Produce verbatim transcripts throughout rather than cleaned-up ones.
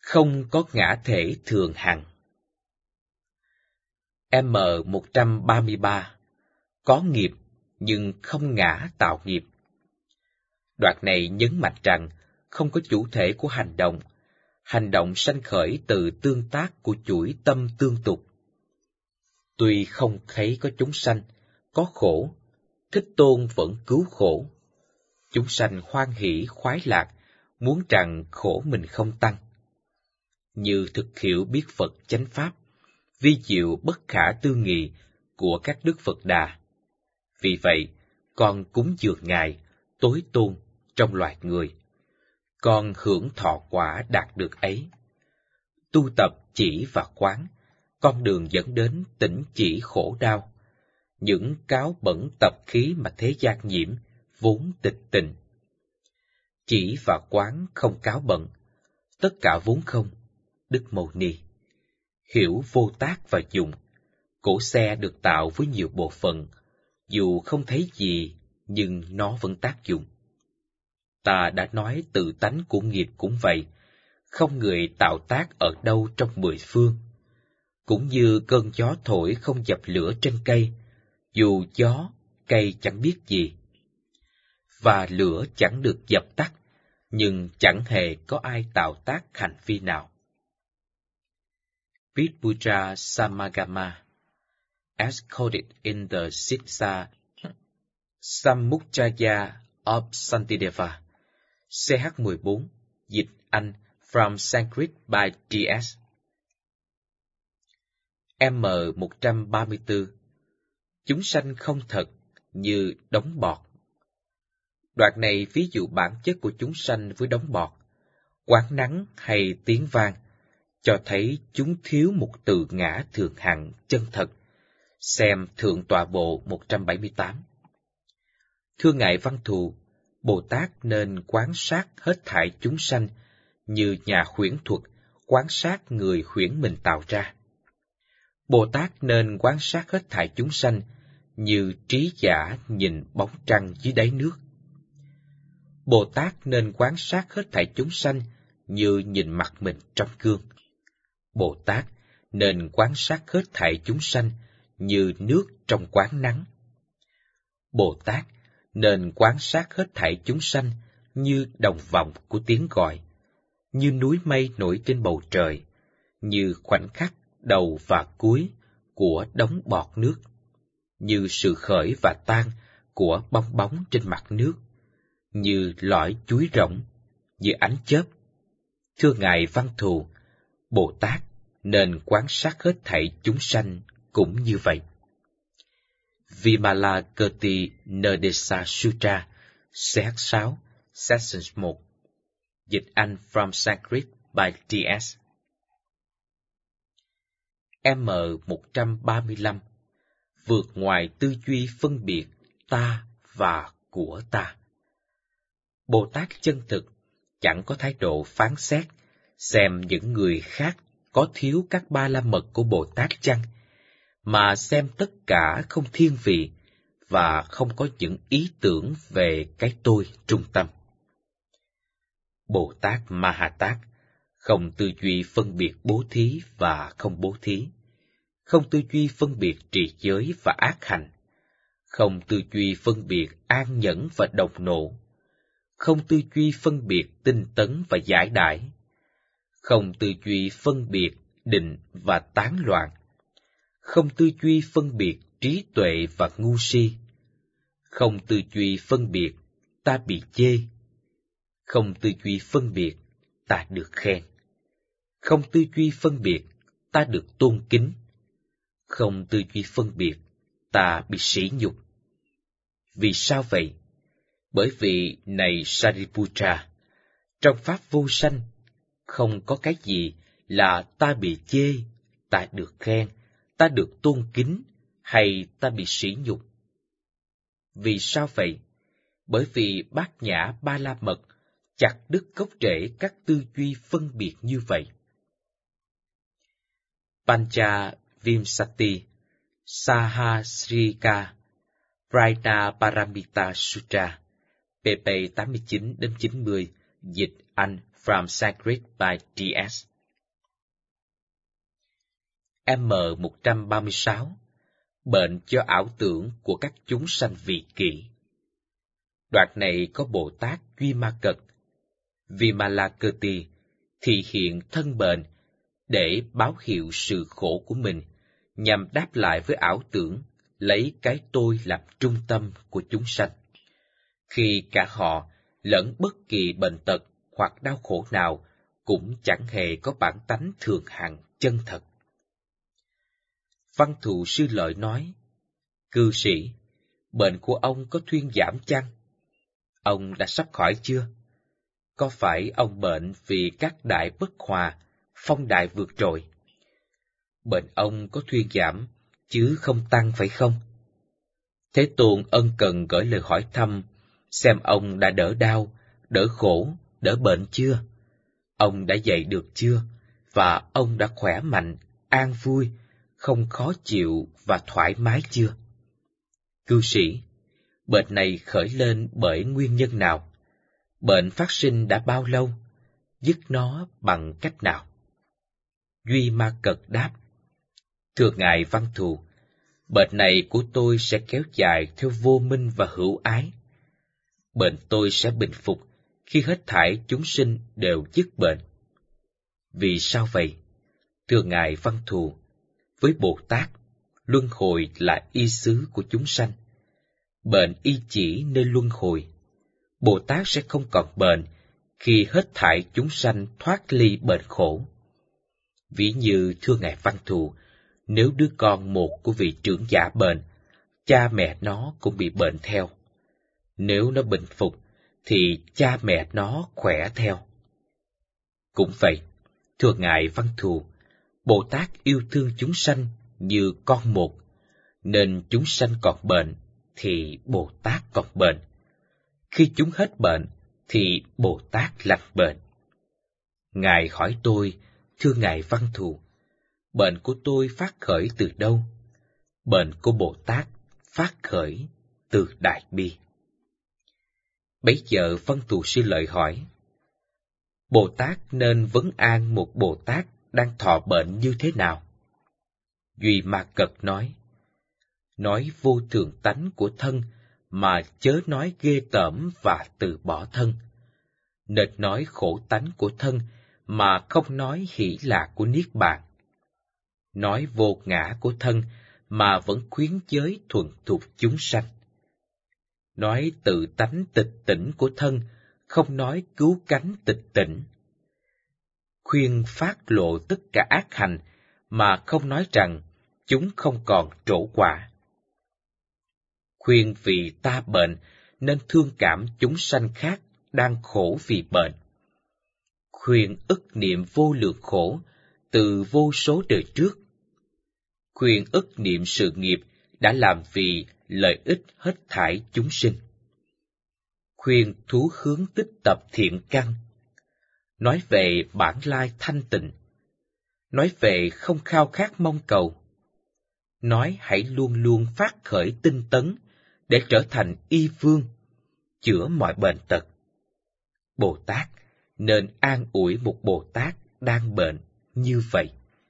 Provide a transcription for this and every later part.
Không có ngã thể thường hằng. M một trăm ba mươi ba. Có nghiệp, nhưng không ngã tạo nghiệp. Đoạn này nhấn mạnh rằng, không có chủ thể của hành động. Hành động sanh khởi từ tương tác của chuỗi tâm tương tục. Tuy không thấy có chúng sanh, có khổ, Thích Tôn vẫn cứu khổ. Chúng sanh hoan hỷ khoái lạc, muốn rằng khổ mình không tăng. Như thực hiểu biết Phật chánh pháp, vi diệu bất khả tư nghị của các đức Phật Đà. Vì vậy, con cúng dường Ngài, tối tôn trong loài người. Con hưởng thọ quả đạt được ấy. Tu tập chỉ và quán, con đường dẫn đến tỉnh chỉ khổ đau. Những cáo bẩn tập khí mà thế gian nhiễm, vốn tịch tình. Chỉ và quán không cáo bẩn, tất cả vốn không, Đức Mâu Ni. Hiểu vô tác và dụng, cỗ xe được tạo với nhiều bộ phận, dù không thấy gì, nhưng nó vẫn tác dụng. Ta đã nói tự tánh của nghiệp cũng vậy, không người tạo tác ở đâu trong mười phương. Cũng như cơn gió thổi không dập lửa trên cây, dù gió, cây chẳng biết gì. Và lửa chẳng được dập tắt, nhưng chẳng hề có ai tạo tác hành vi nào. Vidbhuja Samagama, as quoted in the Sipsa Samukjaya of Santideva, C H mười bốn, dịch Anh, from Sanskrit by D S M một trăm ba mươi tư. Chúng sanh không thật, như đống bọt. Đoạn này ví dụ bản chất của chúng sanh với đống bọt, quán nắng hay tiếng vang, cho thấy chúng thiếu một từ ngã thường hằng chân thật. Xem Thượng Tọa Bộ một trăm bảy mươi tám. Thưa Ngài Văn Thù, Bồ Tát nên quán sát hết thảy chúng sanh, như nhà huyễn thuật quán sát người huyễn mình tạo ra. Bồ Tát nên quán sát hết thảy chúng sanh, như trí giả nhìn bóng trăng dưới đáy nước. Bồ Tát nên quán sát hết thảy chúng sanh, như nhìn mặt mình trong gương. Bồ Tát nên quán sát hết thảy chúng sanh, như nước trong quán nắng. Bồ Tát nên quán sát hết thảy chúng sanh, như đồng vọng của tiếng gọi, như núi mây nổi trên bầu trời, như khoảnh khắc đầu và cuối của đống bọt nước, như sự khởi và tan của bong bóng trên mặt nước, như lõi chuối rỗng, như ánh chớp. Thưa Ngài Văn Thù, Bồ Tát nên quán sát hết thảy chúng sanh cũng như vậy. Vimalakirti Nerdesa Sutra, C H sáu, Section một, dịch Anh from Sanskrit by D S M một trăm ba mươi lăm. Vượt ngoài tư duy phân biệt ta và của ta. Bồ Tát chân thực chẳng có thái độ phán xét, xem những người khác có thiếu các ba la mật của Bồ Tát chăng, mà xem tất cả không thiên vị và không có những ý tưởng về cái tôi trung tâm. Bồ Tát Ma Ha Tát không tư duy phân biệt bố thí và không bố thí, không tư duy phân biệt trì giới và ác hành, không tư duy phân biệt an nhẫn và đồng nộ, không tư duy phân biệt tinh tấn và giải đãi, không tư duy phân biệt định và tán loạn, không tư duy phân biệt trí tuệ và ngu si, không tư duy phân biệt ta bị chê, không tư duy phân biệt ta được khen, không tư duy phân biệt ta được tôn kính, không tư duy phân biệt ta bị sỉ nhục. Vì sao vậy? Bởi vì, này Sariputra, trong pháp vô sanh, không có cái gì là ta bị chê, ta được khen, ta được tôn kính, hay ta bị sỉ nhục. Vì sao vậy? Bởi vì Bát Nhã Ba La Mật chặt đứt gốc rễ các tư duy phân biệt như vậy. Pancha Vimsati Sahasrika Prajna Paramita Sutra, pp tám mươi chín đến chín mươi, dịch Anh from Sanskrit by D S M một trăm ba mươi sáu, bệnh do ảo tưởng của các chúng sanh vị kỷ. Đoạn này có Bồ Tát Duy Ma Cật, Vimalakirti, thị hiện thân bệnh để báo hiệu sự khổ của mình, nhằm đáp lại với ảo tưởng, lấy cái tôi làm trung tâm của chúng sanh. Khi cả họ lẫn bất kỳ bệnh tật hoặc đau khổ nào cũng chẳng hề có bản tánh thường hằng chân thật. Văn Thù Sư Lợi nói, cư sĩ, bệnh của ông có thuyên giảm chăng? Ông đã sắp khỏi chưa? Có phải ông bệnh vì các đại bất hòa, phong đại vượt trội? Bệnh ông có thuyên giảm, chứ không tăng phải không? Thế Tôn ân cần gửi lời hỏi thăm, xem ông đã đỡ đau, đỡ khổ, đỡ bệnh chưa? Ông đã dậy được chưa? Và ông đã khỏe mạnh, an vui, không khó chịu và thoải mái chưa? Cư sĩ, bệnh này khởi lên bởi nguyên nhân nào? Bệnh phát sinh đã bao lâu? Dứt nó bằng cách nào? Duy Ma Cật đáp, thưa Ngài Văn Thù, bệnh này của tôi sẽ kéo dài theo vô minh và hữu ái. Bệnh tôi sẽ bình phục khi hết thảy chúng sinh đều dứt bệnh. Vì sao vậy? Thưa Ngài Văn Thù, với Bồ Tát, luân hồi là y xứ của chúng sanh. Bệnh y chỉ nơi luân hồi. Bồ Tát sẽ không còn bệnh khi hết thảy chúng sanh thoát ly bệnh khổ. Ví như thưa Ngài Văn Thù, nếu đứa con một của vị trưởng giả bệnh, cha mẹ nó cũng bị bệnh theo. Nếu nó bình phục, thì cha mẹ nó khỏe theo. Cũng vậy, thưa Ngài Văn Thù, Bồ Tát yêu thương chúng sanh như con một, nên chúng sanh còn bệnh, thì Bồ Tát còn bệnh. Khi chúng hết bệnh, thì Bồ Tát lành bệnh. Ngài hỏi tôi, thưa Ngài Văn Thù, bệnh của tôi phát khởi từ đâu? Bệnh của Bồ Tát phát khởi từ Đại Bi. Bấy giờ Văn Thù Sư Lợi hỏi, Bồ Tát nên vấn an một Bồ Tát đang thọ bệnh như thế nào? Duy Ma Cật nói, nói vô thường tánh của thân mà chớ nói ghê tởm và từ bỏ thân. Nệt nói khổ tánh của thân mà không nói hỷ lạc của Niết Bàn. Nói vô ngã của thân mà vẫn khuyến giới thuần thục chúng sanh. Nói tự tánh tịch tỉnh của thân, không nói cứu cánh tịch tỉnh. Khuyên phát lộ tất cả ác hành mà không nói rằng chúng không còn trổ quả. Khuyên vì ta bệnh nên thương cảm chúng sanh khác đang khổ vì bệnh. Khuyên ức niệm vô lượng khổ từ vô số đời trước. Khuyên ức niệm sự nghiệp đã làm vì lợi ích hết thảy chúng sinh. Khuyên thú hướng tích tập thiện căn. Nói về bản lai thanh tịnh. Nói về không khao khát mong cầu. Nói hãy luôn luôn phát khởi tinh tấn để trở thành y vương, chữa mọi bệnh tật. Bồ Tát nên an ủi một Bồ Tát đang bệnh như vậy.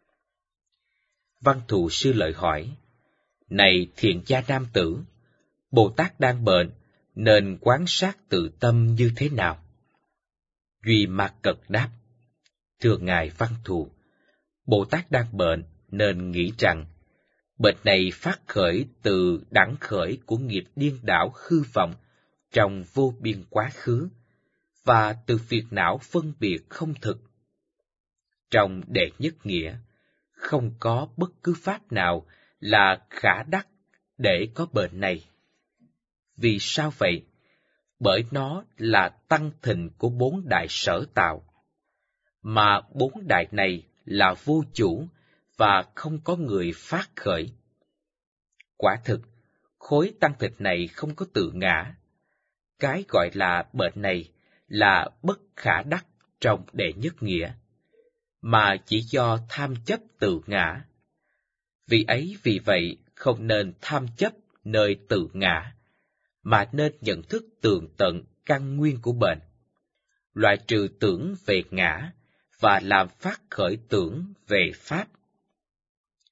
Văn Thù Sư Lợi hỏi, này thiện gia nam tử, Bồ Tát đang bệnh nên quán sát tự tâm như thế nào? Duy Ma Cật đáp, thưa Ngài Văn Thù, Bồ Tát đang bệnh nên nghĩ rằng bệnh này phát khởi từ đẳng khởi của nghiệp điên đảo hư vọng trong vô biên quá khứ, và từ phiền não phân biệt không thực. Trong đệ nhất nghĩa, không có bất cứ pháp nào là khả đắc để có bệnh này. Vì sao vậy? Bởi nó là tăng thịnh của bốn đại sở tạo, mà bốn đại này là vô chủ và không có người phát khởi. Quả thực, khối tăng thịt này không có tự ngã. Cái gọi là bệnh này là bất khả đắc trong đệ nhất nghĩa, mà chỉ do tham chấp tự ngã. Vì ấy vì vậy không nên tham chấp nơi tự ngã, mà nên nhận thức tường tận căn nguyên của bệnh, loại trừ tưởng về ngã và làm phát khởi tưởng về pháp.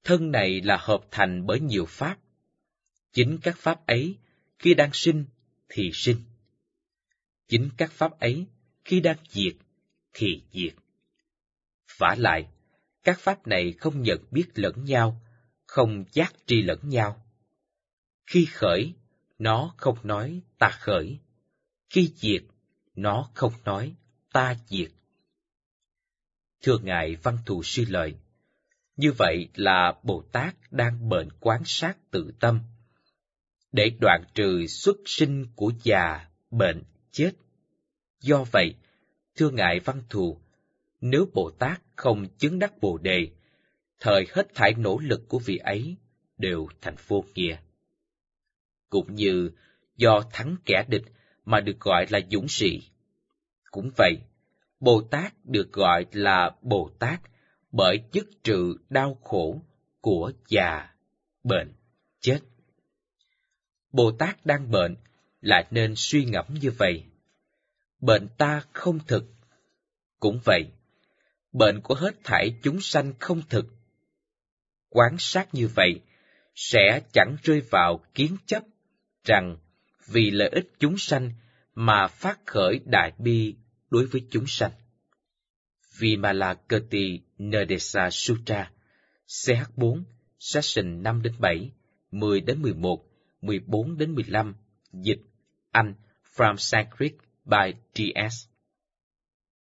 Thân này là hợp thành bởi nhiều pháp. Chính các pháp ấy, khi đang sinh, thì sinh. Chính các pháp ấy, khi đang diệt, thì diệt. Vả lại, các pháp này không nhận biết lẫn nhau, không giác tri lẫn nhau. Khi khởi, nó không nói ta khởi. Khi diệt, nó không nói ta diệt. Thưa Ngài Văn Thù Sư Lợi, như vậy là Bồ Tát đang bệnh quán sát tự tâm, để đoạn trừ xuất sinh của già, bệnh, chết. Do vậy, thưa Ngài Văn Thù, nếu Bồ Tát không chứng đắc Bồ Đề, thời hết thảy nỗ lực của vị ấy đều thành vô nghĩa. Cũng như do thắng kẻ địch mà được gọi là dũng sĩ. Cũng vậy, Bồ Tát được gọi là Bồ Tát bởi dứt trừ đau khổ của già, bệnh, chết. Bồ Tát đang bệnh lại nên suy ngẫm như vậy. Bệnh ta không thực. Cũng vậy, bệnh của hết thảy chúng sanh không thực. Quán sát như vậy, sẽ chẳng rơi vào kiến chấp rằng vì lợi ích chúng sanh mà phát khởi đại bi đối với chúng sanh. Vimalakirti Nadesa Sutra, C H bốn, Section năm đến bảy, mười đến mười một, mười bốn đến mười lăm, dịch, Anh, From Sanskrit by D S